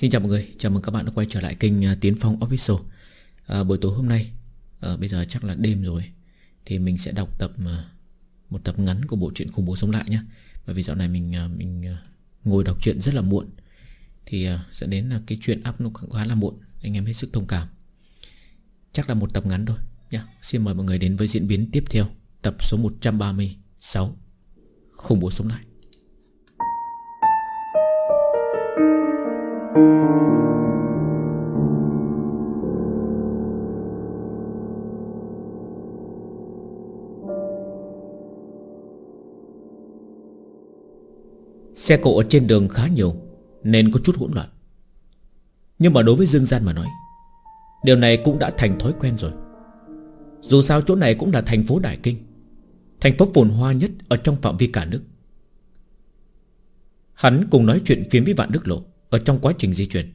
Xin chào mọi người, chào mừng các bạn đã quay trở lại kênh Tiến Phong Official. Buổi tối hôm nay, bây giờ chắc là đêm rồi, thì mình sẽ đọc một tập ngắn của bộ truyện Khủng Bố Sống Lại nhé. Bởi vì dạo này mình ngồi đọc truyện rất là muộn, thì dẫn đến là cái chuyện up nó khá là muộn. Anh em hết sức thông cảm. Chắc là một tập ngắn thôi nhé. Xin mời mọi người đến với diễn biến tiếp theo, tập số 136 Khủng Bố Sống Lại. Xe cộ ở trên đường khá nhiều nên có chút hỗn loạn. Nhưng mà đối với Dương Gian mà nói, điều này cũng đã thành thói quen rồi. Dù sao chỗ này cũng là thành phố Đại Kinh, thành phố phồn hoa nhất ở trong phạm vi cả nước. Hắn cùng nói chuyện phiếm với Vạn Đức Lộ ở trong quá trình di chuyển.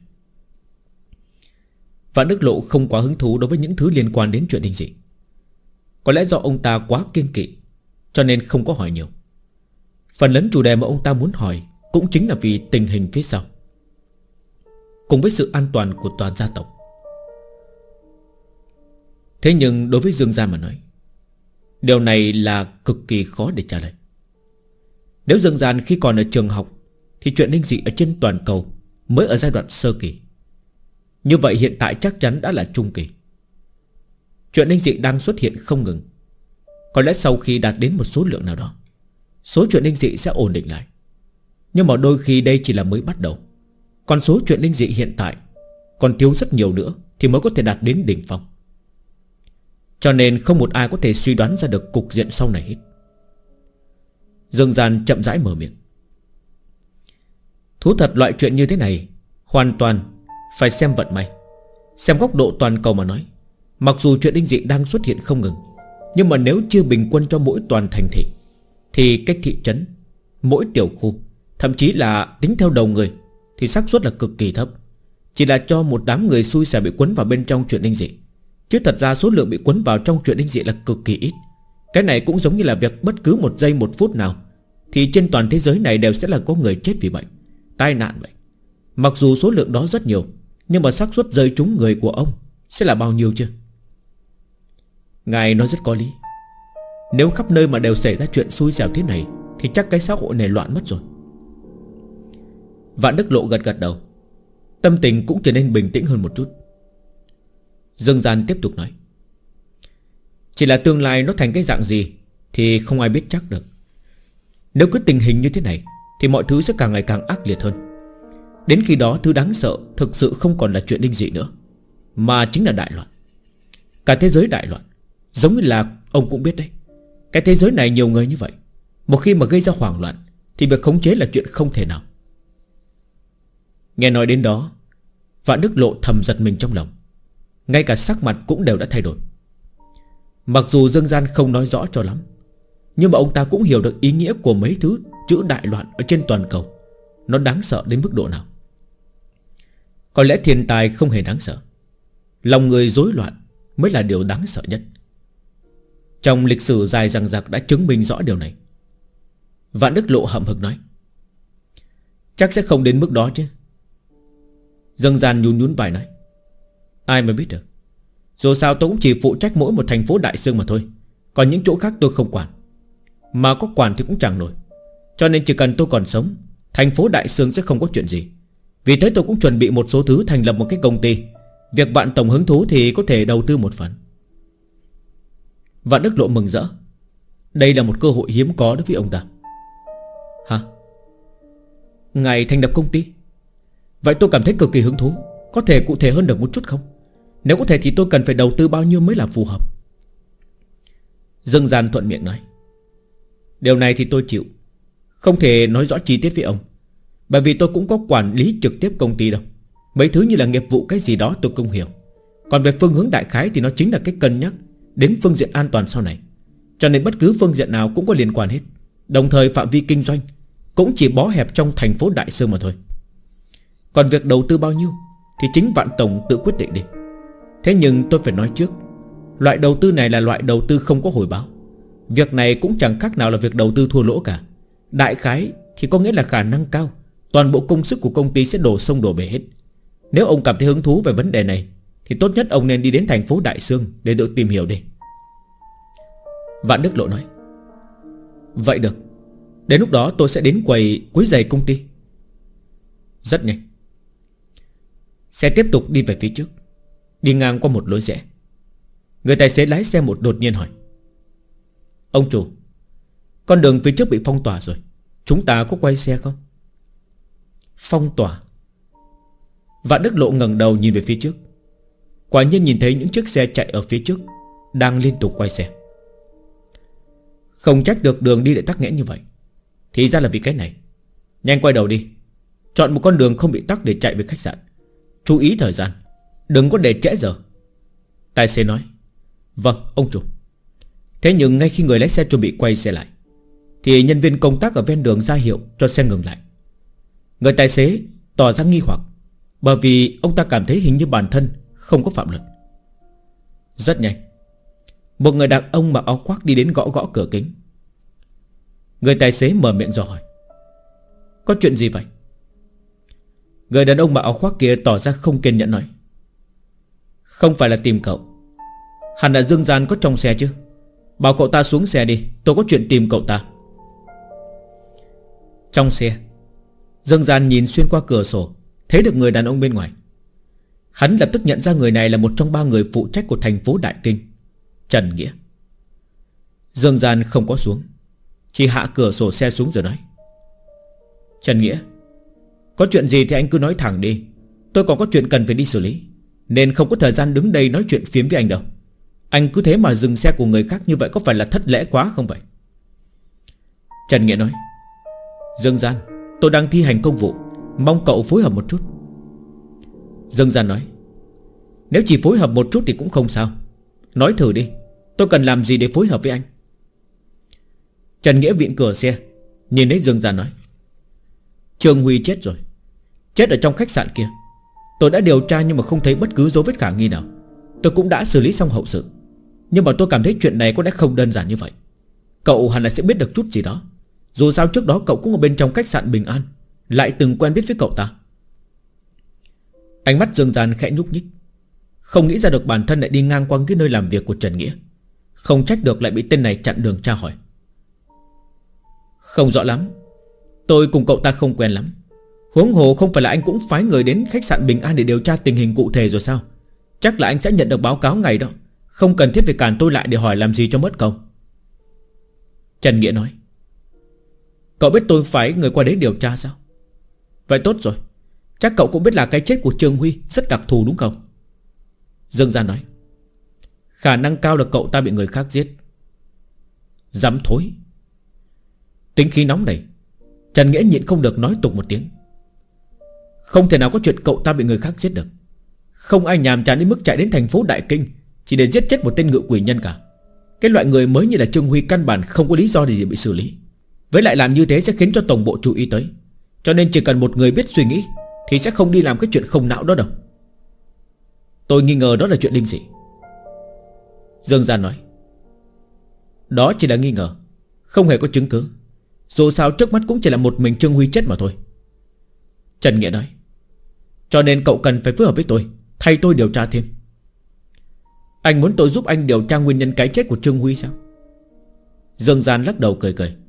Vạn Đức Lộ không quá hứng thú đối với những thứ liên quan đến chuyện Đinh Dị. Có lẽ do ông ta quá kiêng kỵ, cho nên không có hỏi nhiều. Phần lớn chủ đề mà ông ta muốn hỏi cũng chính là vì tình hình phía sau, cùng với sự an toàn của toàn gia tộc. Thế nhưng đối với Dương Gia mà nói, điều này là cực kỳ khó để trả lời. Nếu Dương Gian khi còn ở trường học thì chuyện Đinh Dị ở trên toàn cầu mới ở giai đoạn sơ kỳ, như vậy hiện tại chắc chắn đã là trung kỳ. Chuyện Đinh Dị đang xuất hiện không ngừng. Có lẽ sau khi đạt đến một số lượng nào đó, số chuyện Đinh Dị sẽ ổn định lại. Nhưng mà đôi khi đây chỉ là mới bắt đầu. Còn số chuyện Đinh Dị hiện tại còn thiếu rất nhiều nữa thì mới có thể đạt đến đỉnh phong. Cho nên không một ai có thể suy đoán ra được cục diện sau này hết. Dương Gian chậm rãi mở miệng. Thú thật loại chuyện như thế này hoàn toàn phải xem vận may, xem góc độ toàn cầu mà nói. Mặc dù chuyện Đinh Dị đang xuất hiện không ngừng, nhưng mà nếu chưa bình quân cho mỗi toàn thành thị, thì cách thị trấn, mỗi tiểu khu, thậm chí là tính theo đầu người, thì xác suất là cực kỳ thấp. Chỉ là cho một đám người xui xẻo bị quấn vào bên trong chuyện Đinh Dị, chứ thật ra số lượng bị quấn vào trong chuyện Đinh Dị là cực kỳ ít. Cái này cũng giống như là việc bất cứ một giây một phút nào thì trên toàn thế giới này đều sẽ là có người chết vì bệnh, tai nạn vậy. Mặc dù số lượng đó rất nhiều, nhưng mà xác suất rơi trúng người của ông sẽ là bao nhiêu chứ? Ngài nói rất có lý. Nếu khắp nơi mà đều xảy ra chuyện xui xẻo thế này thì chắc cái xã hội này loạn mất rồi. Vạn Đức Lộ gật gật đầu, tâm tình cũng trở nên bình tĩnh hơn một chút. Dương Gian tiếp tục nói, chỉ là tương lai nó thành cái dạng gì thì không ai biết chắc được. Nếu cứ tình hình như thế này thì mọi thứ sẽ càng ngày càng ác liệt hơn. Đến khi đó thứ đáng sợ thực sự không còn là chuyện Đinh Dị nữa, mà chính là đại loạn. Cả thế giới đại loạn. Giống như là ông cũng biết đấy, cái thế giới này nhiều người như vậy, một khi mà gây ra hoảng loạn thì việc khống chế là chuyện không thể nào. Nghe nói đến đó, Vạn Đức Lộ thầm giật mình trong lòng. Ngay cả sắc mặt cũng đều đã thay đổi. Mặc dù Dương Gian không nói rõ cho lắm, nhưng mà ông ta cũng hiểu được ý nghĩa của mấy thứ chữ đại loạn ở trên toàn cầu nó đáng sợ đến mức độ nào. Có lẽ thiên tai không hề đáng sợ, lòng người rối loạn mới là điều đáng sợ nhất. Trong lịch sử dài dằng dặc đã chứng minh rõ điều này. Vạn Đức Lộ hậm hực nói, chắc sẽ không đến mức đó chứ. Dương Gian nhún nhún vai nói, ai mà biết được. Dù sao tôi cũng chỉ phụ trách mỗi một thành phố Đại Sương mà thôi, còn những chỗ khác tôi không quản. Mà có quản thì cũng chẳng nổi. Cho nên chỉ cần tôi còn sống, thành phố Đại Sương sẽ không có chuyện gì. Vì thế tôi cũng chuẩn bị một số thứ, thành lập một cái công ty. Việc Vạn tổng hứng thú thì có thể đầu tư một phần. Vạn Đức Lộ mừng rỡ. Đây là một cơ hội hiếm có đối với ông ta. Hả? Ngài thành lập công ty? Vậy tôi cảm thấy cực kỳ hứng thú. Có thể cụ thể hơn được một chút không? Nếu có thể thì tôi cần phải đầu tư bao nhiêu mới là phù hợp? Dương Gian thuận miệng nói, điều này thì tôi chịu. Không thể nói rõ chi tiết với ông, bởi vì tôi cũng có quản lý trực tiếp công ty đâu. Mấy thứ như là nghiệp vụ cái gì đó tôi không hiểu. Còn về phương hướng đại khái thì nó chính là cái cân nhắc đến phương diện an toàn sau này. Cho nên bất cứ phương diện nào cũng có liên quan hết. Đồng thời phạm vi kinh doanh cũng chỉ bó hẹp trong thành phố Đại Sương mà thôi. Còn việc đầu tư bao nhiêu thì chính Vạn tổng tự quyết định đi. Thế nhưng tôi phải nói trước, loại đầu tư này là loại đầu tư không có hồi báo. Việc này cũng chẳng khác nào là việc đầu tư thua lỗ cả. Đại khái thì có nghĩa là khả năng cao toàn bộ công sức của công ty sẽ đổ sông đổ bể hết. Nếu ông cảm thấy hứng thú về vấn đề này thì tốt nhất ông nên đi đến thành phố Đại Xương để tự tìm hiểu đi. Vạn Đức Lộ nói. Vậy được, đến lúc đó tôi sẽ đến quầy quấy giày công ty. Rất nhanh, xe tiếp tục đi về phía trước, đi ngang qua một lối rẽ. Người tài xế lái xe một đột nhiên hỏi: Ông chủ, con đường phía trước bị phong tỏa rồi, chúng ta có quay xe không? Phong tỏa? Vạn Đức Lộ ngẩng đầu nhìn về phía trước. Quả nhiên nhìn thấy những chiếc xe chạy ở phía trước đang liên tục quay xe. Không trách được đường đi lại tắc nghẽn như vậy, thì ra là vì cái này. Nhanh quay đầu đi, chọn một con đường không bị tắc để chạy về khách sạn. Chú ý thời gian, đừng có để trễ giờ. Tài xế nói. Vâng ông chủ. Thế nhưng ngay khi người lái xe chuẩn bị quay xe lại thì nhân viên công tác ở ven đường ra hiệu cho xe ngừng lại. Người tài xế tỏ ra nghi hoặc, bởi vì ông ta cảm thấy hình như bản thân không có phạm luật. Rất nhanh, một người đàn ông mặc áo khoác đi đến gõ gõ cửa kính. Người tài xế mở miệng dò hỏi: Có chuyện gì vậy? Người đàn ông mặc áo khoác kia tỏ ra không kiên nhẫn nói: Không phải là tìm cậu, hẳn là Dương Gian có trong xe chứ. Bảo cậu ta xuống xe đi, tôi có chuyện tìm cậu ta. Trong xe, Dương Gian nhìn xuyên qua cửa sổ, thấy được người đàn ông bên ngoài. Hắn lập tức nhận ra người này là một trong 3 người phụ trách của thành phố Đại Kinh, Trần Nghĩa. Dương Gian không có xuống, chỉ hạ cửa sổ xe xuống rồi nói: Trần Nghĩa, có chuyện gì thì anh cứ nói thẳng đi, tôi còn có chuyện cần phải đi xử lý, nên không có thời gian đứng đây nói chuyện phiếm với anh đâu. Anh cứ thế mà dừng xe của người khác như vậy có phải là thất lễ quá không vậy? Trần Nghĩa nói: Dương Gian, tôi đang thi hành công vụ, mong cậu phối hợp một chút. Dương Gian nói: Nếu chỉ phối hợp một chút thì cũng không sao. Nói thử đi, tôi cần làm gì để phối hợp với anh? Trần Nghĩa vịn cửa xe, nhìn thấy Dương Gian nói: Trương Huy chết rồi, chết ở trong khách sạn kia. Tôi đã điều tra nhưng mà không thấy bất cứ dấu vết khả nghi nào. Tôi cũng đã xử lý xong hậu sự, nhưng mà tôi cảm thấy chuyện này có lẽ không đơn giản như vậy. Cậu hẳn là sẽ biết được chút gì đó. Dù sao trước đó cậu cũng ở bên trong khách sạn Bình An, lại từng quen biết với cậu ta. Ánh mắt Dương Gian khẽ nhúc nhích, không nghĩ ra được bản thân lại đi ngang qua cái nơi làm việc của Trần Nghĩa. Không trách được lại bị tên này chặn đường tra hỏi. Không rõ lắm, tôi cùng cậu ta không quen lắm. Huống hồ không phải là anh cũng phái người đến khách sạn Bình An để điều tra tình hình cụ thể rồi sao? Chắc là anh sẽ nhận được báo cáo ngày đó, không cần thiết phải cản tôi lại để hỏi làm gì cho mất công. Trần Nghĩa nói: Cậu biết tôi phái người qua đấy điều tra sao? Vậy tốt rồi, chắc cậu cũng biết là cái chết của Trương Huy rất đặc thù đúng không? Dương Gian nói: Khả năng cao là cậu ta bị người khác giết. Dám thối. Tính khí nóng này, Trần Nghĩa nhịn không được nói tục một tiếng: Không thể nào có chuyện cậu ta bị người khác giết được. Không ai nhàm chán đến mức chạy đến thành phố Đại Kinh chỉ để giết chết một tên ngự quỷ nhân cả. Cái loại người mới như là Trương Huy căn bản không có lý do gì để bị xử lý. Với lại làm như thế sẽ khiến cho tổng bộ chú ý tới. Cho nên chỉ cần một người biết suy nghĩ thì sẽ không đi làm cái chuyện không não đó đâu. Tôi nghi ngờ đó là chuyện linh dị. Dương Gian nói: Đó chỉ là nghi ngờ, không hề có chứng cứ. Dù sao trước mắt cũng chỉ là một mình Trương Huy chết mà thôi. Trần Nghĩa nói: Cho nên cậu cần phải phối hợp với tôi, thay tôi điều tra thêm. Anh muốn tôi giúp anh điều tra nguyên nhân cái chết của Trương Huy sao? Dương Gian lắc đầu cười cười.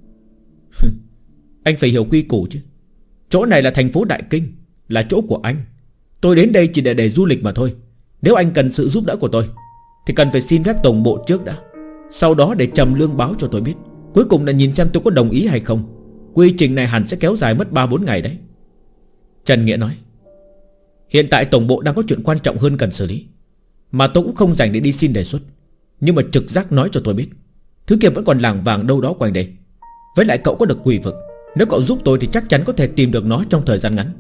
Anh phải hiểu quy củ chứ. Chỗ này là thành phố Đại Kinh, là chỗ của anh. Tôi đến đây chỉ để du lịch mà thôi. Nếu anh cần sự giúp đỡ của tôi thì cần phải xin phép tổng bộ trước đã, sau đó để trầm lương báo cho tôi biết. Cuối cùng là nhìn xem tôi có đồng ý hay không. Quy trình này hẳn sẽ kéo dài mất 3-4 ngày đấy. Trần Nghĩa nói: Hiện tại tổng bộ đang có chuyện quan trọng hơn cần xử lý, mà tôi cũng không rảnh để đi xin đề xuất. Nhưng mà trực giác nói cho tôi biết thứ kia vẫn còn lảng vàng đâu đó quanh đây. Với lại cậu có được quỷ vực, nếu cậu giúp tôi thì chắc chắn có thể tìm được nó trong thời gian ngắn.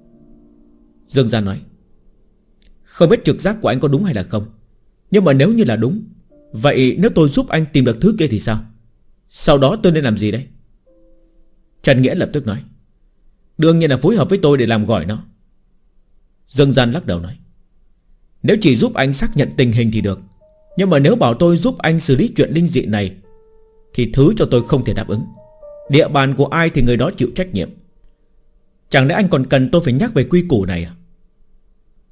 Dương Gian nói: Không biết trực giác của anh có đúng hay là không, nhưng mà nếu như là đúng, vậy nếu tôi giúp anh tìm được thứ kia thì sao? Sau đó tôi nên làm gì đây? Trần Nghĩa lập tức nói: Đương nhiên là phối hợp với tôi để làm gỏi nó. Dương Gian lắc đầu nói: Nếu chỉ giúp anh xác nhận tình hình thì được, nhưng mà nếu bảo tôi giúp anh xử lý chuyện linh dị này thì thứ cho tôi không thể đáp ứng. Địa bàn của ai thì người đó chịu trách nhiệm. Chẳng lẽ anh còn cần tôi phải nhắc về quy củ này à?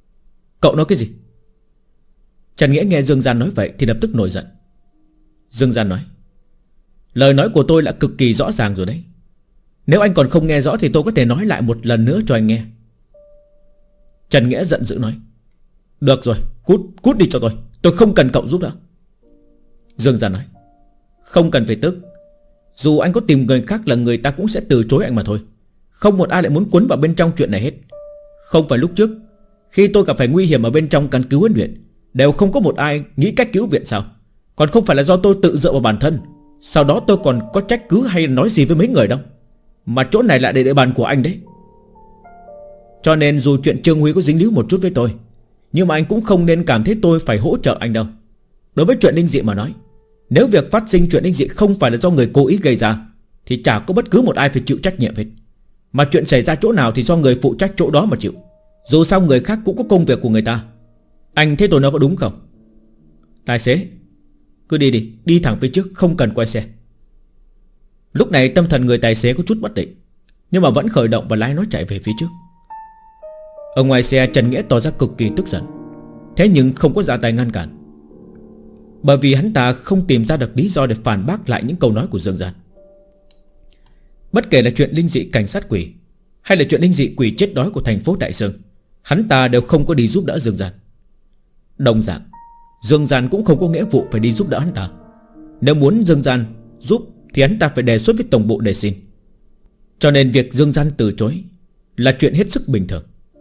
Cậu nói cái gì? Trần Nghĩa nghe Dương Gian nói vậy thì lập tức nổi giận. Dương Gian nói: lời nói của tôi là cực kỳ rõ ràng rồi đấy. Nếu anh còn không nghe rõ thì tôi có thể nói lại một lần nữa cho anh nghe. Trần Nghĩa giận dữ nói: được rồi, cút đi cho tôi không cần cậu giúp đỡ. Dương Gian nói: không cần phải tức. Dù anh có tìm người khác là người ta cũng sẽ từ chối anh mà thôi. Không một ai lại muốn cuốn vào bên trong chuyện này hết. Không phải lúc trước khi tôi gặp phải nguy hiểm ở bên trong căn cứ huấn luyện đều không có một ai nghĩ cách cứu viện sao? Còn không phải là do tôi tự dựa vào bản thân. Sau đó tôi còn có trách cứ hay nói gì với mấy người đâu. Mà chỗ này lại để địa bàn của anh đấy. Cho nên dù chuyện Trương Huy có dính líu một chút với tôi, nhưng mà anh cũng không nên cảm thấy tôi phải hỗ trợ anh đâu. Đối với chuyện linh dị mà nói, nếu việc phát sinh chuyện linh dị không phải là do người cố ý gây ra thì chả có bất cứ một ai phải chịu trách nhiệm hết. Mà chuyện xảy ra chỗ nào thì do người phụ trách chỗ đó mà chịu. Dù sao người khác cũng có công việc của người ta. Anh thấy tôi nói có đúng không? Tài xế, cứ đi thẳng phía trước, không cần quay xe. Lúc này tâm thần người tài xế có chút bất định, nhưng mà vẫn khởi động và lái nó chạy về phía trước. Ở ngoài xe, Trần Nghĩa tỏ ra cực kỳ tức giận, thế nhưng không có ra tay ngăn cản, bởi vì hắn ta không tìm ra được lý do để phản bác lại những câu nói của Dương Gian. Bất kể là chuyện linh dị cảnh sát quỷ hay là chuyện linh dị quỷ chết đói của thành phố Đại Sơn, hắn ta đều không có đi giúp đỡ Dương Gian. Đồng dạng, Dương Gian cũng không có nghĩa vụ phải đi giúp đỡ hắn ta. Nếu muốn Dương Gian giúp thì hắn ta phải đề xuất với tổng bộ để xin. Cho nên việc Dương Gian từ chối là chuyện hết sức bình thường.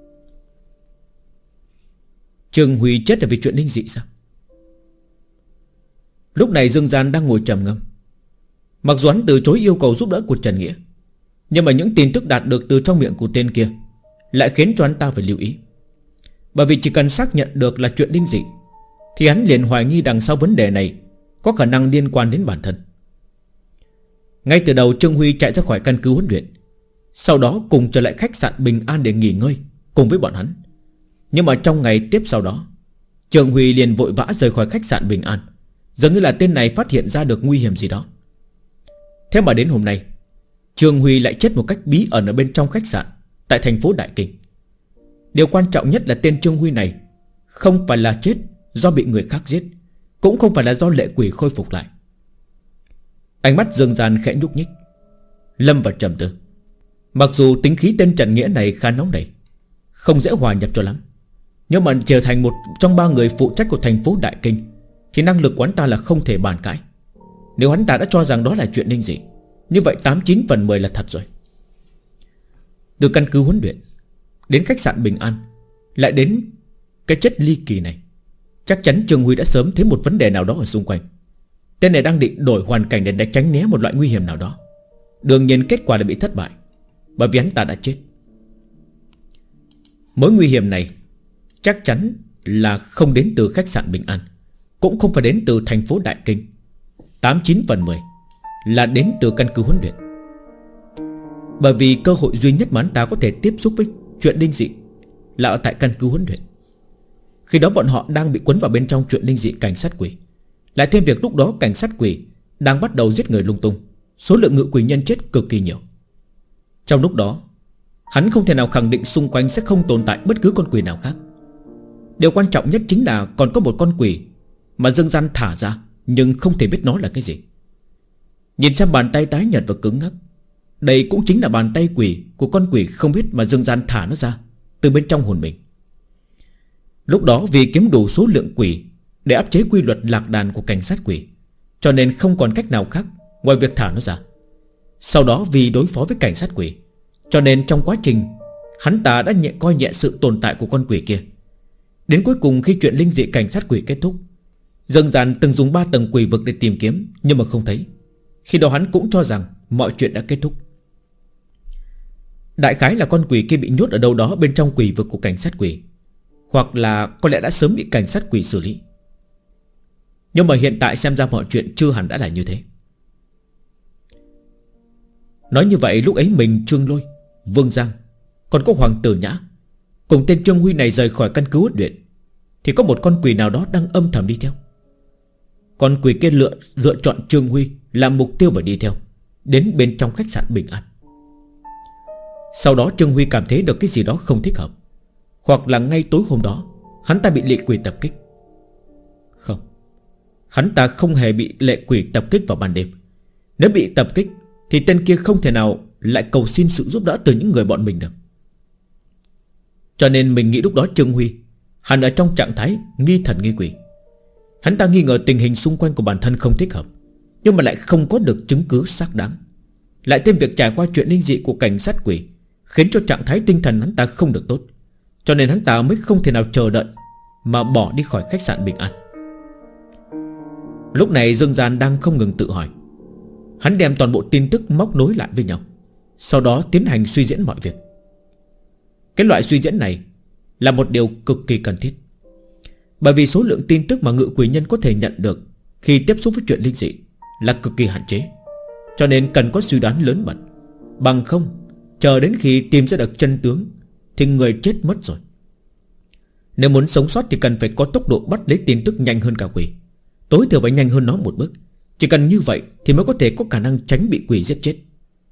Trương Huy chết là vì chuyện linh dị sao? Lúc này Dương Gian đang ngồi trầm ngâm. Mặc dù hắn từ chối yêu cầu giúp đỡ của Trần Nghĩa, nhưng mà những tin tức đạt được từ trong miệng của tên kia lại khiến cho hắn ta phải lưu ý. Bởi vì chỉ cần xác nhận được là chuyện linh dị thì hắn liền hoài nghi đằng sau vấn đề này có khả năng liên quan đến bản thân. Ngay từ đầu Trương Huy chạy ra khỏi căn cứ huấn luyện, sau đó cùng trở lại khách sạn Bình An để nghỉ ngơi cùng với bọn hắn. Nhưng mà trong ngày tiếp sau đó, Trương Huy liền vội vã rời khỏi khách sạn Bình An, dường như là tên này phát hiện ra được nguy hiểm gì đó. Thế mà đến hôm nay, Trương Huy lại chết một cách bí ẩn ở bên trong khách sạn tại thành phố Đại Kinh. Điều quan trọng nhất là tên Trương Huy này không phải là chết do bị người khác giết, cũng không phải là do lệ quỷ khôi phục lại. Ánh mắt Dương Gian khẽ nhúc nhích, lâm vào trầm tư. Mặc dù tính khí tên Trần Nghĩa này khá nóng nảy, không dễ hòa nhập cho lắm, nhưng mà trở thành một trong 3 người phụ trách của thành phố Đại Kinh thì năng lực của hắn ta là không thể bàn cãi. Nếu hắn ta đã cho rằng đó là chuyện linh dị, như vậy 89 phần 10 là thật rồi. Từ căn cứ huấn luyện đến khách sạn Bình An, lại đến cái chết ly kỳ này, chắc chắn Trương Huy đã sớm thấy một vấn đề nào đó ở xung quanh. Tên này đang định đổi hoàn cảnh để tránh né một loại nguy hiểm nào đó. Đương nhiên kết quả là bị thất bại, bởi vì hắn ta đã chết. Mối nguy hiểm này chắc chắn là không đến từ khách sạn Bình An, cũng không phải đến từ thành phố Đại Kinh. 89 phần 10 là đến từ căn cứ huấn luyện. Bởi vì cơ hội duy nhất mà hắn ta có thể tiếp xúc với chuyện linh dị là ở tại căn cứ huấn luyện. Khi đó bọn họ đang bị cuốn vào bên trong chuyện linh dị cảnh sát quỷ, lại thêm việc lúc đó cảnh sát quỷ đang bắt đầu giết người lung tung, số lượng ngự quỷ nhân chết cực kỳ nhiều. Trong lúc đó, hắn không thể nào khẳng định xung quanh sẽ không tồn tại bất cứ con quỷ nào khác. Điều quan trọng nhất chính là còn có một con quỷ mà Dương Gian thả ra, nhưng không thể biết nó là cái gì. Nhìn xem bàn tay tái nhợt và cứng ngắc, đây cũng chính là bàn tay quỷ của con quỷ không biết mà Dương Gian thả nó ra từ bên trong hồn mình. Lúc đó vì kiếm đủ số lượng quỷ để áp chế quy luật lạc đàn của cảnh sát quỷ, cho nên không còn cách nào khác ngoài việc thả nó ra. Sau đó vì đối phó với cảnh sát quỷ, cho nên trong quá trình hắn ta đã coi nhẹ sự tồn tại của con quỷ kia. Đến cuối cùng khi chuyện linh dị cảnh sát quỷ kết thúc, Dương Gian từng dùng 3 tầng quỷ vực để tìm kiếm, nhưng mà không thấy. Khi đó hắn cũng cho rằng mọi chuyện đã kết thúc. Đại khái là con quỷ kia bị nhốt ở đâu đó bên trong quỷ vực của cảnh sát quỷ, hoặc là có lẽ đã sớm bị cảnh sát quỷ xử lý. Nhưng mà hiện tại xem ra mọi chuyện chưa hẳn đã là như thế. Nói như vậy lúc ấy mình, Trương Lôi, Vương Giang, còn có Hoàng Tử Nhã cùng tên Trương Huy này rời khỏi căn cứ huấn luyện, thì có một con quỷ nào đó đang âm thầm đi theo. Con quỷ kia lựa chọn Trương Huy làm mục tiêu và đi theo đến bên trong khách sạn Bình An. Sau đó Trương Huy cảm thấy được cái gì đó không thích hợp, hoặc là ngay tối hôm đó hắn ta bị lệ quỷ tập kích. Không, hắn ta không hề bị lệ quỷ tập kích vào ban đêm. Nếu bị tập kích thì tên kia không thể nào lại cầu xin sự giúp đỡ từ những người bọn mình được. Cho nên mình nghĩ lúc đó Trương Huy hẳn ở trong trạng thái nghi thần nghi quỷ. Hắn ta nghi ngờ tình hình xung quanh của bản thân không thích hợp, nhưng mà lại không có được chứng cứ xác đáng. Lại thêm việc trải qua chuyện linh dị của cảnh sát quỷ, khiến cho trạng thái tinh thần hắn ta không được tốt. Cho nên hắn ta mới không thể nào chờ đợi mà bỏ đi khỏi khách sạn Bình An. Lúc này Dương Gian đang không ngừng tự hỏi. Hắn đem toàn bộ tin tức móc nối lại với nhau, sau đó tiến hành suy diễn mọi việc. Cái loại suy diễn này là một điều cực kỳ cần thiết, bởi vì số lượng tin tức mà ngự quỷ nhân có thể nhận được khi tiếp xúc với chuyện linh dị là cực kỳ hạn chế. Cho nên cần có suy đoán lớn mật. Bằng không, chờ đến khi tìm ra được chân tướng thì người chết mất rồi. Nếu muốn sống sót thì cần phải có tốc độ bắt lấy tin tức nhanh hơn cả quỷ, tối thiểu phải nhanh hơn nó một bước. Chỉ cần như vậy thì mới có thể có khả năng tránh bị quỷ giết chết.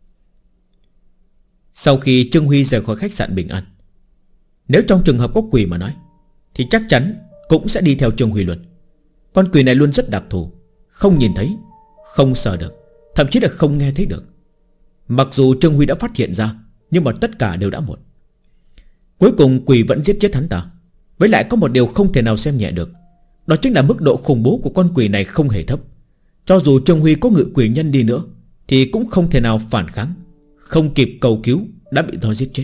Sau khi Trương Huy rời khỏi khách sạn Bình An, nếu trong trường hợp có quỷ mà nói thì chắc chắn cũng sẽ đi theo Trương Huy luôn. Con quỷ này luôn rất đặc thù, không nhìn thấy, không sờ được, thậm chí là không nghe thấy được. Mặc dù Trương Huy đã phát hiện ra, nhưng mà tất cả đều đã muộn. Cuối cùng quỷ vẫn giết chết hắn ta. Với lại có một điều không thể nào xem nhẹ được, đó chính là mức độ khủng bố của con quỷ này không hề thấp. Cho dù Trương Huy có ngự quỷ nhân đi nữa thì cũng không thể nào phản kháng, không kịp cầu cứu đã bị nó giết chết.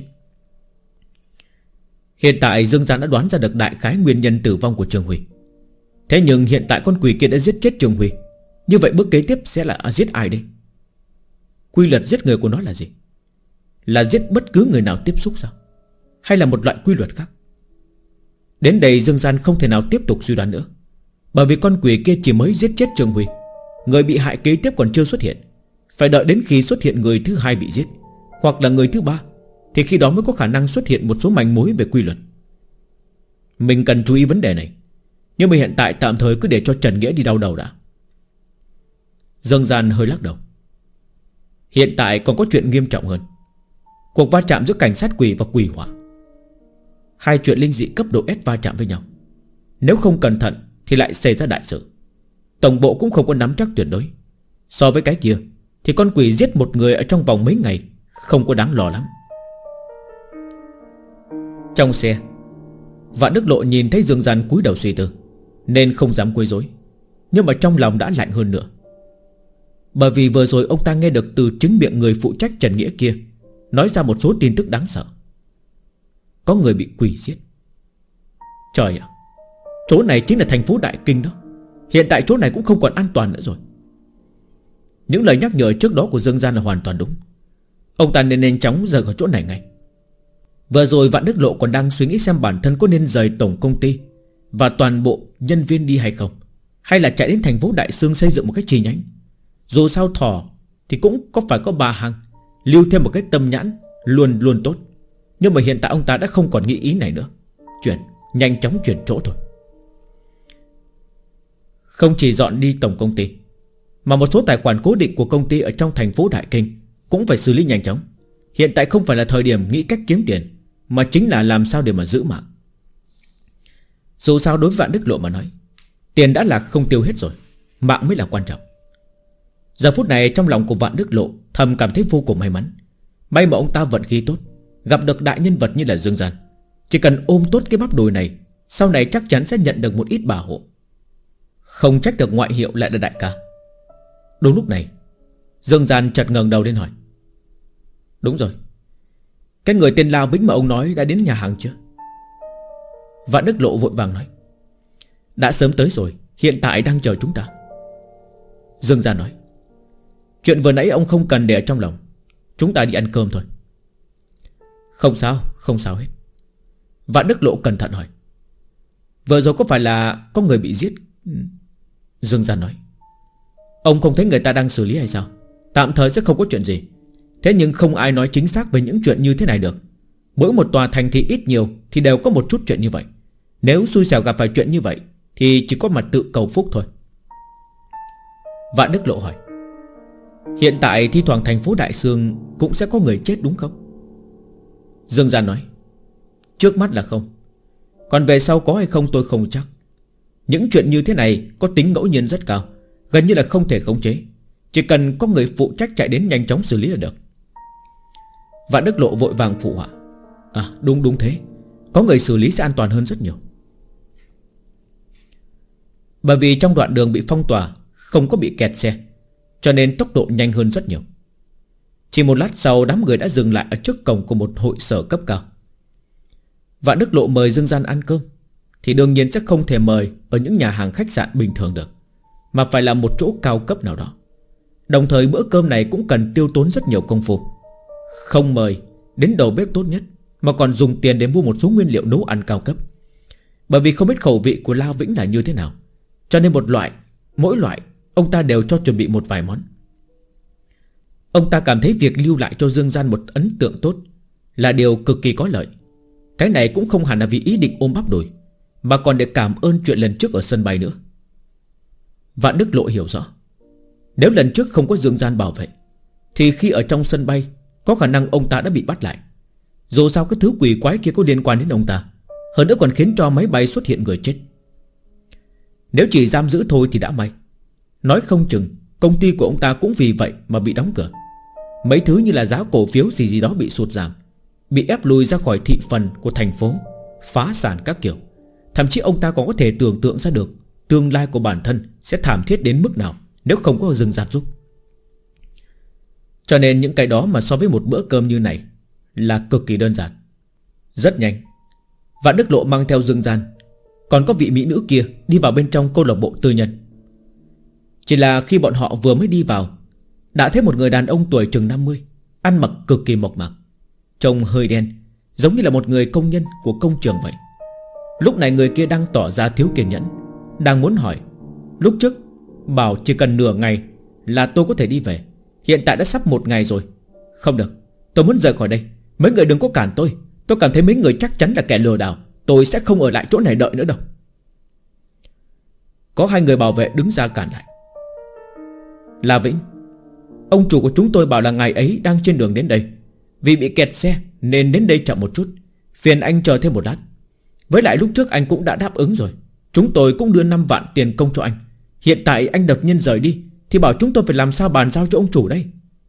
Hiện tại Dương Gian đã đoán ra được đại khái nguyên nhân tử vong của Trương Huy. Thế nhưng hiện tại con quỷ kia đã giết chết Trương Huy, như vậy bước kế tiếp sẽ là giết ai đây? Quy luật giết người của nó là gì? Là giết bất cứ người nào tiếp xúc sao? Hay là một loại quy luật khác? Đến đây Dương Gian không thể nào tiếp tục suy đoán nữa, bởi vì con quỷ kia chỉ mới giết chết Trương Huy. Người bị hại kế tiếp còn chưa xuất hiện. Phải đợi đến khi xuất hiện người thứ hai bị giết, hoặc là người thứ ba, thì khi đó mới có khả năng xuất hiện một số manh mối về quy luật. Mình cần chú ý vấn đề này, nhưng mà hiện tại tạm thời cứ để cho Trần Nghĩa đi đau đầu đã. Dương Gian hơi lắc đầu. Hiện tại còn có chuyện nghiêm trọng hơn. Cuộc va chạm giữa cảnh sát quỷ và quỷ hỏa. Hai chuyện linh dị cấp độ S va chạm với nhau. Nếu không cẩn thận thì lại xảy ra đại sự. Tổng bộ cũng không có nắm chắc tuyệt đối. So với cái kia thì con quỷ giết một người ở trong vòng mấy ngày không có đáng lo lắm. Trong xe, Vạn Đức Lộ nhìn thấy Dương Gian cúi đầu suy tư, nên không dám quấy rối, nhưng mà trong lòng đã lạnh hơn nữa. Bởi vì vừa rồi ông ta nghe được từ chính miệng người phụ trách Trần Nghĩa kia nói ra một số tin tức đáng sợ. Có người bị quỷ giết. Trời ạ, chỗ này chính là thành phố Đại Kinh đó. Hiện tại chỗ này cũng không còn an toàn nữa rồi. Những lời nhắc nhở trước đó của Dương Gian là hoàn toàn đúng. Ông ta nên nhanh chóng rời khỏi chỗ này ngay. Vừa rồi Vạn Đức Lộ còn đang suy nghĩ xem bản thân có nên rời tổng công ty và toàn bộ nhân viên đi hay không, hay là chạy đến thành phố Đại Sương xây dựng một cái chi nhánh. Dù sao thỏ thì cũng phải có ba hang, lưu thêm một cái tâm nhãn luôn luôn tốt. Nhưng mà hiện tại ông ta đã không còn nghĩ ý này nữa. Nhanh chóng chuyển chỗ thôi. Không chỉ dọn đi tổng công ty, mà một số tài khoản cố định của công ty ở trong thành phố Đại Kinh cũng phải xử lý nhanh chóng. Hiện tại không phải là thời điểm nghĩ cách kiếm tiền, mà chính là làm sao để mà giữ mạng. Dù sao đối với Vạn Đức Lộ mà nói, tiền đã là không tiêu hết rồi, mạng mới là quan trọng. Giờ phút này trong lòng của Vạn Đức Lộ thầm cảm thấy vô cùng may mắn. May mà ông ta vận khí tốt, gặp được đại nhân vật như là Dương Gian. Chỉ cần ôm tốt cái bắp đùi này, sau này chắc chắn sẽ nhận được một ít bảo hộ. Không trách được ngoại hiệu lại là đại ca. Đúng lúc này Dương Gian chợt ngẩng đầu lên hỏi: Đúng rồi, cái người tên La Vĩnh mà ông nói đã đến nhà hàng chưa? Vạn Đức Lộ vội vàng nói: Đã sớm tới rồi, hiện tại đang chờ chúng ta. Dương Gian nói: Chuyện vừa nãy ông không cần để ở trong lòng, chúng ta đi ăn cơm thôi. Không sao hết. Vạn Đức Lộ cẩn thận hỏi: Vừa rồi có phải là có người bị giết? Dương Gian nói: Ông không thấy người ta đang xử lý hay sao? Tạm thời sẽ không có chuyện gì. Thế nhưng không ai nói chính xác về những chuyện như thế này được. Mỗi một tòa thành thì ít nhiều thì đều có một chút chuyện như vậy. Nếu xui xẻo gặp phải chuyện như vậy thì chỉ có mặt tự cầu phúc thôi. Vạn Đức Lộ hỏi: Hiện tại thi thoảng thành phố Đại Sương cũng sẽ có người chết đúng không? Dương Gian nói: Trước mắt là không. Còn về sau có hay không tôi không chắc. Những chuyện như thế này có tính ngẫu nhiên rất cao, gần như là không thể khống chế. Chỉ cần có người phụ trách chạy đến nhanh chóng xử lý là được. Vạn Đức Lộ vội vàng phụ họa. Đúng thế. Có người xử lý sẽ an toàn hơn rất nhiều. Bởi vì trong đoạn đường bị phong tỏa, không có bị kẹt xe, cho nên tốc độ nhanh hơn rất nhiều. Chỉ một lát sau, đám người đã dừng lại ở trước cổng của một hội sở cấp cao. Vạn Đức Lộ mời Dương Gian ăn cơm thì đương nhiên sẽ không thể mời ở những nhà hàng khách sạn bình thường được, mà phải là một chỗ cao cấp nào đó. Đồng thời bữa cơm này cũng cần tiêu tốn rất nhiều công phu. Không mời đến đầu bếp tốt nhất, mà còn dùng tiền để mua một số nguyên liệu nấu ăn cao cấp. Bởi vì không biết khẩu vị của La Vĩnh là như thế nào, cho nên mỗi loại ông ta đều cho chuẩn bị một vài món. Ông ta cảm thấy việc lưu lại cho Dương Gian một ấn tượng tốt là điều cực kỳ có lợi. Cái này cũng không hẳn là vì ý định ôm bắp đùi, mà còn để cảm ơn chuyện lần trước ở sân bay nữa. Vạn Đức Lộ hiểu rõ, nếu lần trước không có Dương Gian bảo vệ thì khi ở trong sân bay có khả năng ông ta đã bị bắt lại. Dù sao cái thứ quỷ quái kia có liên quan đến ông ta, hơn nữa còn khiến cho máy bay xuất hiện người chết. Nếu chỉ giam giữ thôi thì đã may, nói không chừng công ty của ông ta cũng vì vậy mà bị đóng cửa. Mấy thứ như là giá cổ phiếu gì đó bị sụt giảm, bị ép lùi ra khỏi thị phần của thành phố, phá sản các kiểu. Thậm chí ông ta còn có thể tưởng tượng ra được tương lai của bản thân sẽ thảm thiết đến mức nào nếu không có Dương Gian giúp. Cho nên những cái đó mà so với một bữa cơm như này là cực kỳ đơn giản. Rất nhanh, Vạn Đức Lộ mang theo Dương Gian, còn có vị mỹ nữ kia đi vào bên trong câu lạc bộ tư nhân. Chỉ là khi bọn họ vừa mới đi vào, đã thấy một người đàn ông tuổi chừng 50, ăn mặc cực kỳ mộc mạc, trông hơi đen, giống như là một người công nhân của công trường vậy. Lúc này người kia đang tỏ ra thiếu kiên nhẫn, đang muốn hỏi: lúc trước bảo chỉ cần nửa ngày là tôi có thể đi về, hiện tại đã sắp 1 ngày rồi. Không được, tôi muốn rời khỏi đây. Mấy người đừng có cản tôi. Tôi cảm thấy mấy người chắc chắn là kẻ lừa đảo. Tôi sẽ không ở lại chỗ này đợi nữa đâu. Có 2 người bảo vệ đứng ra cản lại. La Vĩnh, ông chủ của chúng tôi bảo là ngày ấy đang trên đường đến đây, vì bị kẹt xe nên đến đây chậm một chút, phiền anh chờ thêm một lát. Với lại lúc trước anh cũng đã đáp ứng rồi, chúng tôi cũng đưa 5 vạn tiền công cho anh. Hiện tại anh đột nhiên rời đi thì bảo chúng tôi phải làm sao bàn giao cho ông chủ đây.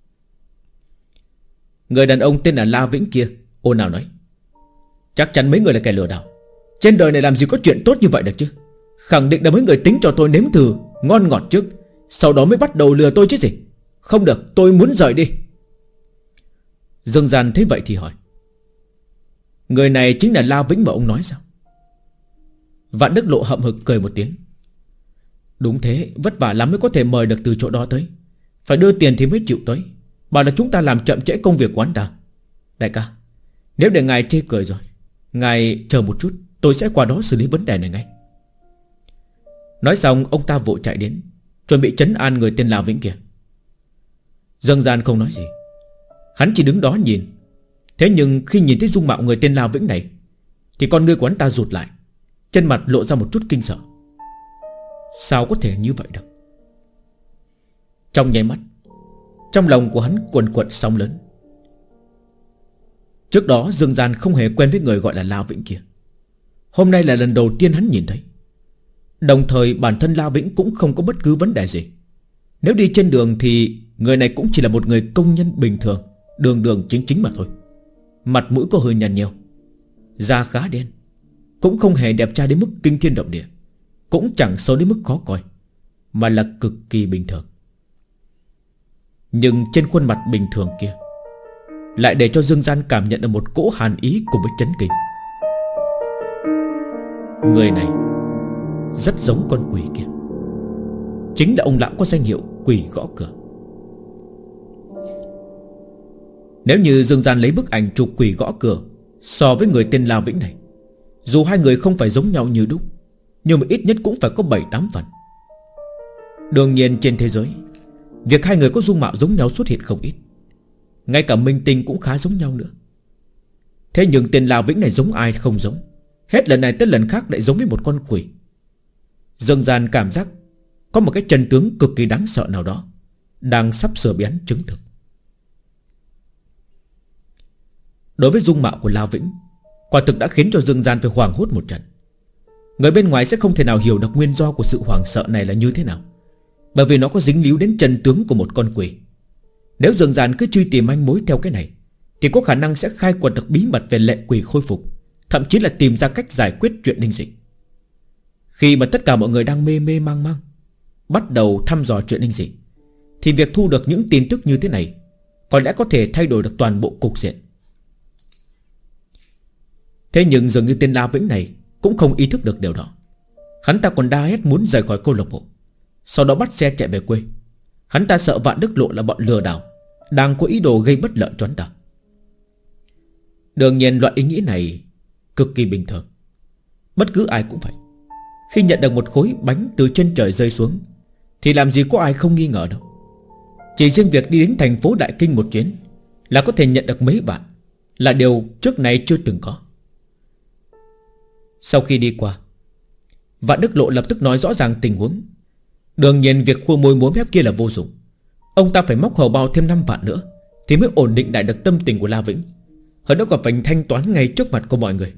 Người đàn ông tên là La Vĩnh kia ồn ào nói: chắc chắn mấy người là kẻ lừa đảo. Trên đời này làm gì có chuyện tốt như vậy được chứ. Khẳng định là mấy người tính cho tôi nếm thử ngon ngọt trước, sau đó mới bắt đầu lừa tôi chứ gì. Không được, tôi muốn rời đi. Dương Gian thấy vậy thì hỏi: người này chính là La Vĩnh mà ông nói sao? Vạn Đức Lộ hậm hực cười một tiếng: đúng thế, vất vả lắm mới có thể mời được từ chỗ đó tới, phải đưa tiền thì mới chịu tới, bảo là chúng ta làm chậm trễ công việc của anh ta. Đại ca, nếu để ngài chê cười rồi, ngài chờ một chút, tôi sẽ qua đó xử lý vấn đề này ngay. Nói xong ông ta vội chạy đến, chuẩn bị trấn an người tên La Vĩnh kia. Dương Gian không nói gì, hắn chỉ đứng đó nhìn. Thế nhưng khi nhìn thấy dung mạo người tên La Vĩnh này thì con ngươi của hắn ta rụt lại, trên mặt lộ ra một chút kinh sợ. Sao có thể như vậy được? Trong nháy mắt, trong lòng của hắn quần quật sóng lớn. Trước đó Dương Gian không hề quen với người gọi là La Vĩnh kia. Hôm nay là lần đầu tiên hắn nhìn thấy. Đồng thời bản thân La Vĩnh cũng không có bất cứ vấn đề gì. Nếu đi trên đường thì người này cũng chỉ là một người công nhân bình thường, đường đường chính chính mà thôi. Mặt mũi có hơi nhăn nheo, da khá đen, cũng không hề đẹp trai đến mức kinh thiên động địa, cũng chẳng xấu đến mức khó coi, mà là cực kỳ bình thường. Nhưng trên khuôn mặt bình thường kia lại để cho Dương Gian cảm nhận được một cỗ hàn ý cùng với chấn kinh. Người này rất giống con quỷ kia, chính là ông lão có danh hiệu quỷ gõ cửa. Nếu như Dương Gian lấy bức ảnh chụp quỷ gõ cửa so với người tên La Vĩnh này, dù hai người không phải giống nhau như đúc, nhưng mà ít nhất cũng phải có 7-8 phần. Đương nhiên trên thế giới, việc hai người có dung mạo giống nhau xuất hiện không ít, ngay cả minh tinh cũng khá giống nhau nữa. Thế nhưng tên La Vĩnh này giống ai không giống, hết lần này tới lần khác lại giống với một con quỷ. Dương Gian cảm giác có một cái chân tướng cực kỳ đáng sợ nào đó đang sắp sửa biến chứng thực. Đối với dung mạo của La Vĩnh, quả thực đã khiến cho Dương Gian phải hoảng hốt một trận. Người bên ngoài sẽ không thể nào hiểu được nguyên do của sự hoảng sợ này là như thế nào, bởi vì nó có dính líu đến chân tướng của một con quỷ. Nếu Dương Gian cứ truy tìm manh mối theo cái này thì có khả năng sẽ khai quật được bí mật về lệ quỷ khôi phục, thậm chí là tìm ra cách giải quyết chuyện linh dị. Khi mà tất cả mọi người đang mê mê mang mang bắt đầu thăm dò chuyện linh dị, thì việc thu được những tin tức như thế này có lẽ có thể thay đổi được toàn bộ cục diện. Thế nhưng dường như tên La Vĩnh này cũng không ý thức được điều đó. Hắn ta còn đa hét muốn rời khỏi câu lạc bộ, sau đó bắt xe chạy về quê. Hắn ta sợ Vạn Đức Lộ là bọn lừa đảo đang có ý đồ gây bất lợi cho hắn ta. Đương nhiên loại ý nghĩ này cực kỳ bình thường, bất cứ ai cũng vậy. Khi nhận được một khối bánh từ trên trời rơi xuống thì làm gì có ai không nghi ngờ đâu. Chỉ riêng việc đi đến thành phố Đại Kinh một chuyến là có thể nhận được mấy vạn, là điều trước này chưa từng có. Sau khi đi qua, Vạn Đức Lộ lập tức nói rõ ràng tình huống. Đương nhiên việc khua môi múa mép kia là vô dụng. Ông ta phải móc hầu bao thêm 5 vạn nữa thì mới ổn định lại được tâm tình của La Vĩnh. Hơn nữa còn phải thanh toán ngay trước mặt của mọi người.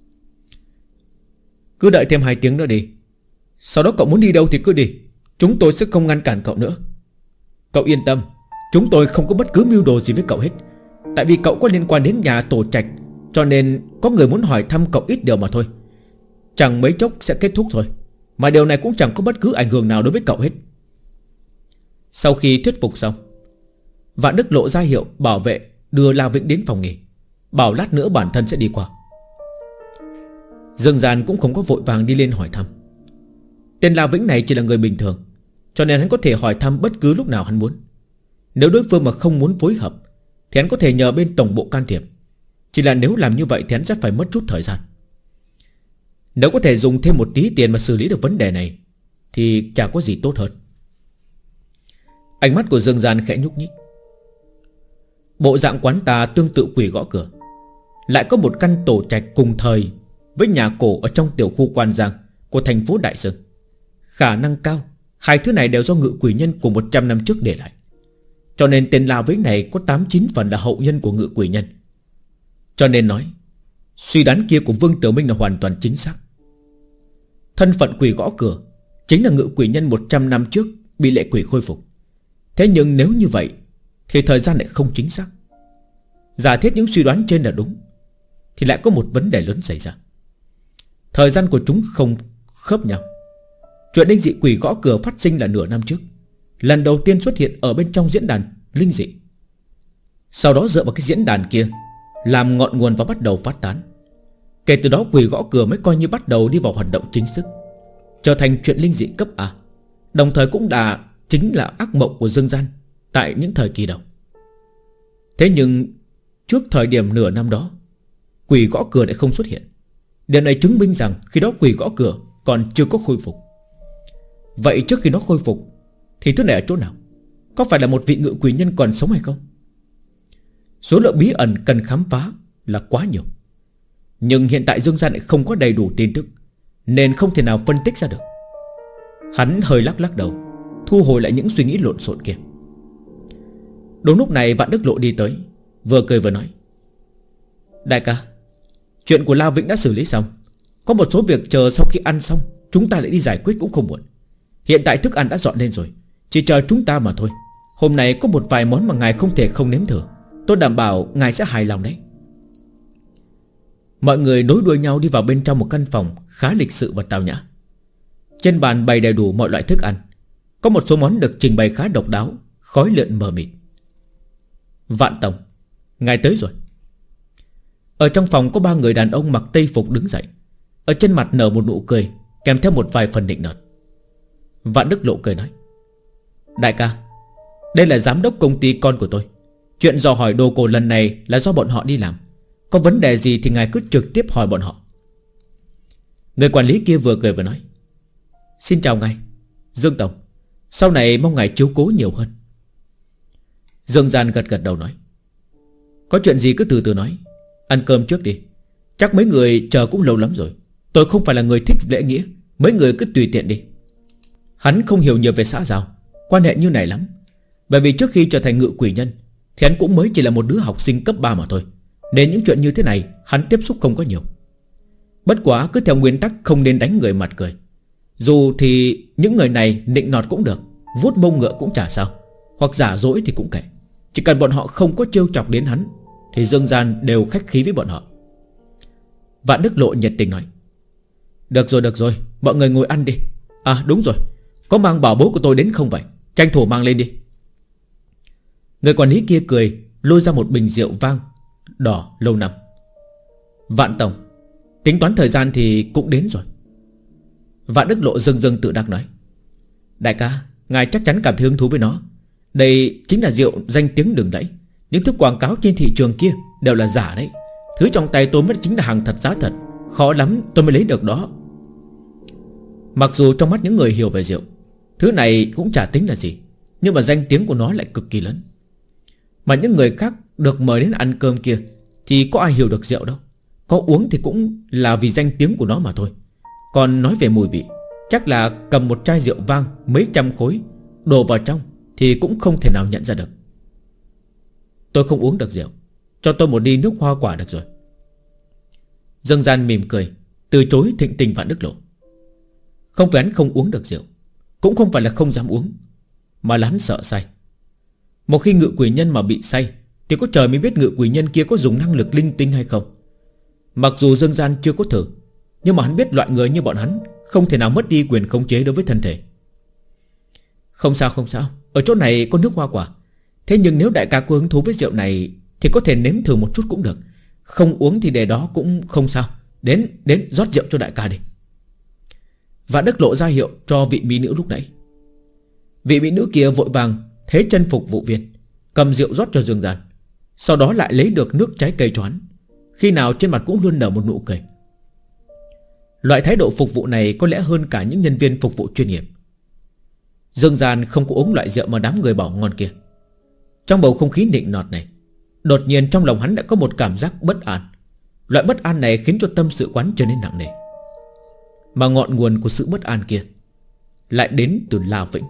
Cứ đợi thêm 2 tiếng nữa đi, sau đó cậu muốn đi đâu thì cứ đi, chúng tôi sẽ không ngăn cản cậu nữa. Cậu yên tâm, chúng tôi không có bất cứ mưu đồ gì với cậu hết. Tại vì cậu có liên quan đến nhà tổ trạch, cho nên có người muốn hỏi thăm cậu ít điều mà thôi. Chẳng mấy chốc sẽ kết thúc thôi, mà điều này cũng chẳng có bất cứ ảnh hưởng nào đối với cậu hết. Sau khi thuyết phục xong, Vạn Đức Lộ ra hiệu bảo vệ đưa La Vĩnh đến phòng nghỉ, bảo lát nữa bản thân sẽ đi qua. Dương Gian cũng không có vội vàng đi lên hỏi thăm. Tên La Vĩnh này chỉ là người bình thường, cho nên hắn có thể hỏi thăm bất cứ lúc nào hắn muốn. Nếu đối phương mà không muốn phối hợp thì hắn có thể nhờ bên tổng bộ can thiệp. Chỉ là nếu làm như vậy thì hắn sẽ phải mất chút thời gian. Nếu có thể dùng thêm một tí tiền mà xử lý được vấn đề này thì chả có gì tốt hơn. Ánh mắt của Dương Gian khẽ nhúc nhích. Bộ dạng quán tà tương tự quỷ gõ cửa, lại có một căn tổ trạch cùng thời với nhà cổ ở trong tiểu khu Quan Giang của thành phố Đại Sơn. Khả năng cao hai thứ này đều do ngự quỷ nhân của 100 năm trước để lại. Cho nên tên La Vĩnh này có 89 phần là hậu nhân của ngự quỷ nhân. Cho nên nói suy đoán kia của Vương Tiểu Minh là hoàn toàn chính xác. Thân phận quỷ gõ cửa chính là ngự quỷ nhân 100 năm trước bị lệ quỷ khôi phục. Thế nhưng nếu như vậy thì thời gian lại không chính xác. Giả thiết những suy đoán trên là đúng thì lại có một vấn đề lớn xảy ra. Thời gian của chúng không khớp nhau. Chuyện linh dị quỷ gõ cửa phát sinh là nửa năm trước, lần đầu tiên xuất hiện ở bên trong diễn đàn linh dị. Sau đó dựa vào cái diễn đàn kia làm ngọn nguồn và bắt đầu phát tán. Kể từ đó quỷ gõ cửa mới coi như bắt đầu đi vào hoạt động chính thức, trở thành chuyện linh dị cấp A. Đồng thời cũng chính là ác mộng của Dương Gian tại những thời kỳ đầu. Thế nhưng trước thời điểm nửa năm đó, quỷ gõ cửa lại không xuất hiện. Điều này chứng minh rằng khi đó quỷ gõ cửa còn chưa có khôi phục. Vậy trước khi nó khôi phục thì thứ này ở chỗ nào? Có phải là một vị ngự quỷ nhân còn sống hay không? Số lượng bí ẩn cần khám phá là quá nhiều. Nhưng hiện tại Dương Gian lại không có đầy đủ tin tức, nên không thể nào phân tích ra được. Hắn hơi lắc đầu, thu hồi lại những suy nghĩ lộn xộn kia. Đúng lúc này Vạn Đức Lộ đi tới, vừa cười vừa nói: Đại ca, chuyện của La Vĩnh đã xử lý xong. Có một số việc chờ sau khi ăn xong chúng ta lại đi giải quyết cũng không muộn. Hiện tại thức ăn đã dọn lên rồi, chỉ chờ chúng ta mà thôi. Hôm nay có một vài món mà ngài không thể không nếm thử. Tôi đảm bảo ngài sẽ hài lòng đấy. Mọi người nối đuôi nhau đi vào bên trong một căn phòng khá lịch sự và tao nhã. Trên bàn bày đầy đủ mọi loại thức ăn. Có một số món được trình bày khá độc đáo, khói lượn mờ mịt. Vạn tổng, ngài tới rồi. Ở trong phòng có 3 người đàn ông mặc tây phục đứng dậy, ở trên mặt nở một nụ cười kèm theo một vài phần định nọt. Vạn Đức Lộ cười nói: Đại ca, đây là giám đốc công ty con của tôi. Chuyện dò hỏi đồ cổ lần này là do bọn họ đi làm. Có vấn đề gì thì ngài cứ trực tiếp hỏi bọn họ. Người quản lý kia vừa cười vừa nói: Xin chào ngài, Dương tổng. Sau này mong ngài chiếu cố nhiều hơn. Dương Gian gật đầu nói: Có chuyện gì cứ từ từ nói. Ăn cơm trước đi, chắc mấy người chờ cũng lâu lắm rồi. Tôi không phải là người thích lễ nghĩa, mấy người cứ tùy tiện đi. Hắn không hiểu nhiều về xã giao, quan hệ như này lắm. Bởi vì trước khi trở thành ngự quỷ nhân thì hắn cũng mới chỉ là một đứa học sinh cấp 3 mà thôi, nên những chuyện như thế này hắn tiếp xúc không có nhiều. Bất quá cứ theo nguyên tắc không nên đánh người mặt cười. Dù thì những người này nịnh nọt cũng được, vuốt mông ngựa cũng chả sao, hoặc giả dỗi thì cũng kệ. Chỉ cần bọn họ không có trêu chọc đến hắn thì Dương Gian đều khách khí với bọn họ. Vạn Đức Lộ nhiệt tình nói: được rồi, mọi người ngồi ăn đi. À đúng rồi, có mang bảo bối của tôi đến không vậy? Tranh thủ mang lên đi. Người quản lý kia cười, lôi ra một bình rượu vang đỏ lâu năm. Vạn tổng, tính toán thời gian thì cũng đến rồi. Vạn Đức Lộ dâng tự đắc nói: đại ca, ngài chắc chắn cảm thấy hứng thú với nó. Đây chính là rượu danh tiếng lừng lẫy. Những thứ quảng cáo trên thị trường kia đều là giả đấy. Thứ trong tay tôi mới chính là hàng thật giá thật. Khó lắm tôi mới lấy được đó. Mặc dù trong mắt những người hiểu về rượu, thứ này cũng chả tính là gì, nhưng mà danh tiếng của nó lại cực kỳ lớn. Mà những người khác được mời đến ăn cơm kia thì có ai hiểu được rượu đâu. Có uống thì cũng là vì danh tiếng của nó mà thôi. Còn nói về mùi vị, chắc là cầm một chai rượu vang mấy trăm khối đổ vào trong thì cũng không thể nào nhận ra được. Tôi không uống được rượu, cho tôi một ly nước hoa quả được rồi. Dương Gian mỉm cười, từ chối thịnh tình Vạn Đức Lộ. Không phải hắn không uống được rượu, cũng không phải là không dám uống, mà là hắn sợ say. Một khi ngự quỷ nhân mà bị say thì có trời mới biết ngự quỷ nhân kia có dùng năng lực linh tinh hay không. Mặc dù Dương Gian chưa có thử, nhưng mà hắn biết loại người như bọn hắn không thể nào mất đi quyền khống chế đối với thân thể. Không sao, ở chỗ này có nước hoa quả. Thế nhưng nếu đại ca có hứng thú với rượu này thì có thể nếm thử một chút cũng được. Không uống thì để đó cũng không sao. Đến rót rượu cho đại ca đi. Vạn Đức Lộ ra hiệu cho vị mỹ nữ lúc nãy. Vị mỹ nữ kia vội vàng thế chân phục vụ viên, cầm rượu rót cho Dương Gian, sau đó lại lấy được nước trái cây cho hắn. Khi nào trên mặt cũng luôn nở một nụ cười. Loại thái độ phục vụ này có lẽ hơn cả những nhân viên phục vụ chuyên nghiệp. Dương Gian không có uống loại rượu mà đám người bảo ngon kia. Trong bầu không khí nịnh nọt này, đột nhiên trong lòng hắn đã có một cảm giác bất an. Loại bất an này khiến cho tâm sự quán trở nên nặng nề. Mà ngọn nguồn của sự bất an kia lại đến từ La Vĩnh.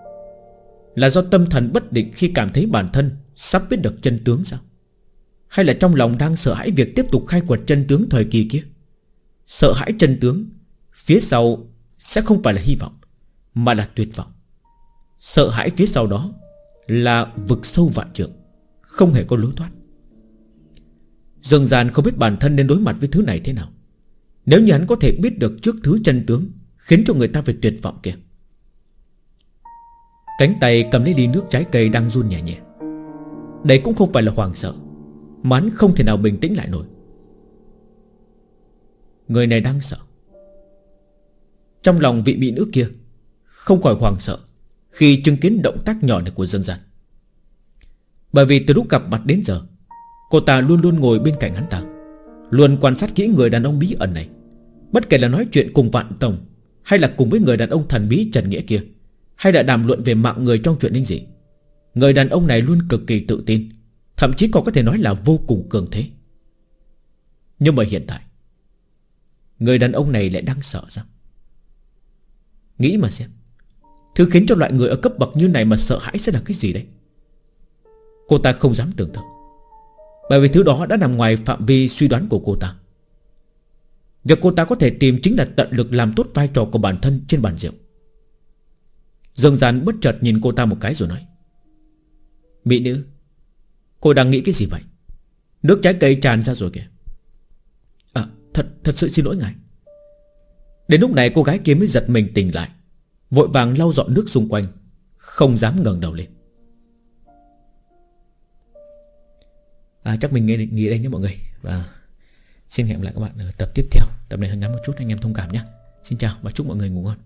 Là do tâm thần bất định khi cảm thấy bản thân sắp biết được chân tướng sao? Hay là trong lòng đang sợ hãi việc tiếp tục khai quật chân tướng thời kỳ kia? Sợ hãi chân tướng phía sau sẽ không phải là hy vọng, mà là tuyệt vọng. Sợ hãi phía sau đó là vực sâu vạn trượng, không hề có lối thoát. Dương Gian không biết bản thân nên đối mặt với thứ này thế nào. Nếu như hắn có thể biết được trước thứ chân tướng khiến cho người ta phải tuyệt vọng kia. Cánh tay cầm lấy ly nước trái cây đang run nhẹ nhẹ. Đây cũng không phải là hoảng sợ, mà hắn không thể nào bình tĩnh lại nổi. Người này đang sợ. Trong lòng vị mỹ nữ kia không khỏi hoảng sợ khi chứng kiến động tác nhỏ này của Dương Gian. Bởi vì từ lúc gặp mặt đến giờ, cô ta luôn luôn ngồi bên cạnh hắn ta, luôn quan sát kỹ người đàn ông bí ẩn này. Bất kể là nói chuyện cùng Vạn Tổng, hay là cùng với người đàn ông thần bí Trần Nghĩa kia, hay là đàm luận về mạng người trong chuyện linh dị, người đàn ông này luôn cực kỳ tự tin, thậm chí còn có thể nói là vô cùng cường thế. Nhưng mà hiện tại người đàn ông này lại đang sợ sao? Nghĩ mà xem, thứ khiến cho loại người ở cấp bậc như này mà sợ hãi sẽ là cái gì đấy? Cô ta không dám tưởng tượng, bởi vì thứ đó đã nằm ngoài phạm vi suy đoán của cô ta. Việc cô ta có thể tìm chính là tận lực làm tốt vai trò của bản thân trên bàn rượu. Dương Gian bất chợt nhìn cô ta một cái rồi nói: mỹ nữ, cô đang nghĩ cái gì vậy? Nước trái cây tràn ra rồi kìa. Thật sự xin lỗi ngài. Đến lúc này cô gái kia mới giật mình tỉnh lại, vội vàng lau dọn nước xung quanh, không dám ngẩng đầu lên. Chắc mình nghỉ đây nhé mọi người. Và xin hẹn gặp lại các bạn ở tập tiếp theo. Tập này hơi ngắn một chút, anh em thông cảm nhé. Xin chào và chúc mọi người ngủ ngon.